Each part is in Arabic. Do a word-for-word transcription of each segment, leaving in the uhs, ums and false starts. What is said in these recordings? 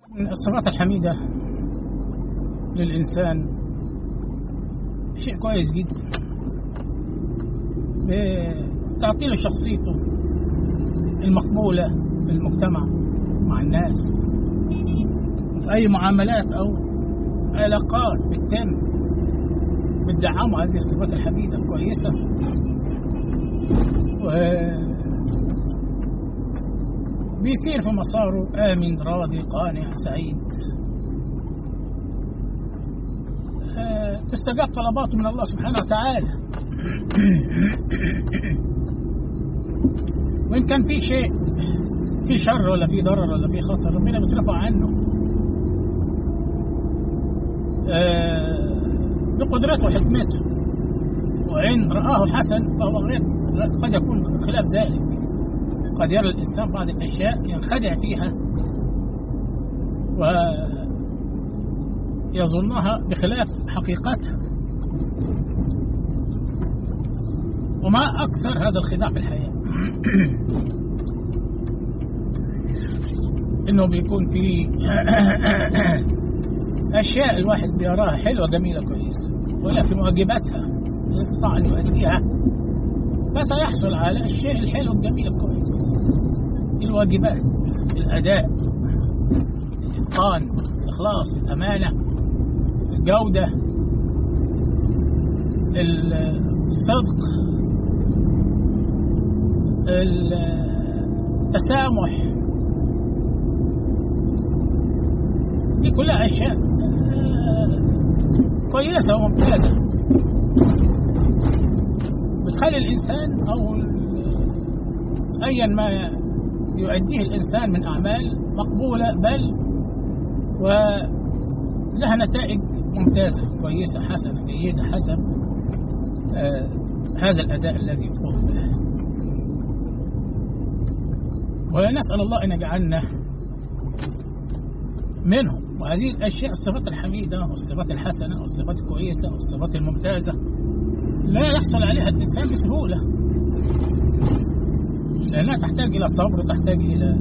من الصفات الحميدة للإنسان شيء كويس جدا، بتعطيله شخصيته المقبولة في المجتمع مع الناس، وفي أي معاملات أو علاقات بتتم بتدعمه هذه الصفات الحميدة الكويسة، وبيسير في مساره آمن راضي قانع سعيد، تستجاب طلباته من الله سبحانه وتعالى. وإن كان في شيء في شر ولا في ضرر ولا في خطر ربنا بيصرفه عنه بقدرته وحكمته، وإن رآه حسن فهو غير قد يكون خلاف ذلك. قد يرى الإنسان بعض الأشياء ينخدع فيها ويظنها بخلاف حقيقتها، وما أكثر هذا الخداع في الحياة. إنه بيكون في أشياء الواحد بيراها حلوة جميلة كويسة، ولكن واجباتها يستطيع أن يؤديها فسيحصل على الشيء الحلو الجميل الكويس. الواجبات، الأداء، الإتقان، الإخلاص، الأمانة، الجودة، الصدق، التسامح، دي كلها أشياء كويسة وممتازة بتخلي الإنسان أو أيا ما يؤديه الإنسان من أعمال مقبولة بل ولها نتائج ممتازة كويسة حسنة جيدة حسب آه هذا الأداء الذي يقوم به. ونسأل الله أن يجعلنا منهم. وهذه الأشياء الصفات الحميدة والصفات الحسنة والصفات الكويسة والصفات الممتازة لا يحصل عليها الإنسان بسهولة، لأنها تحتاج إلى صبر، تحتاج إلى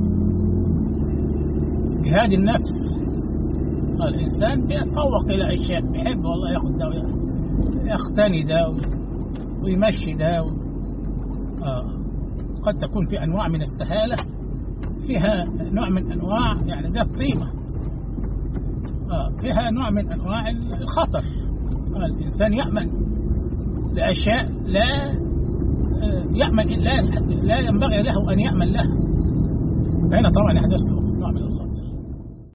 جهاد النفس. الإنسان بيتطوق إلى أشياء، بيحب والله ياخد ده ويقتني ده ويمشي ده و... آه. قد تكون في أنواع من السهالة، فيها نوع من أنواع يعني زي الطيبة، آه. فيها نوع من أنواع الخطر. آه. الإنسان يأمن لأشياء لا آه. يأمن إلا لا ينبغي له أن يأمن لها، فهنا طبعا يحدث له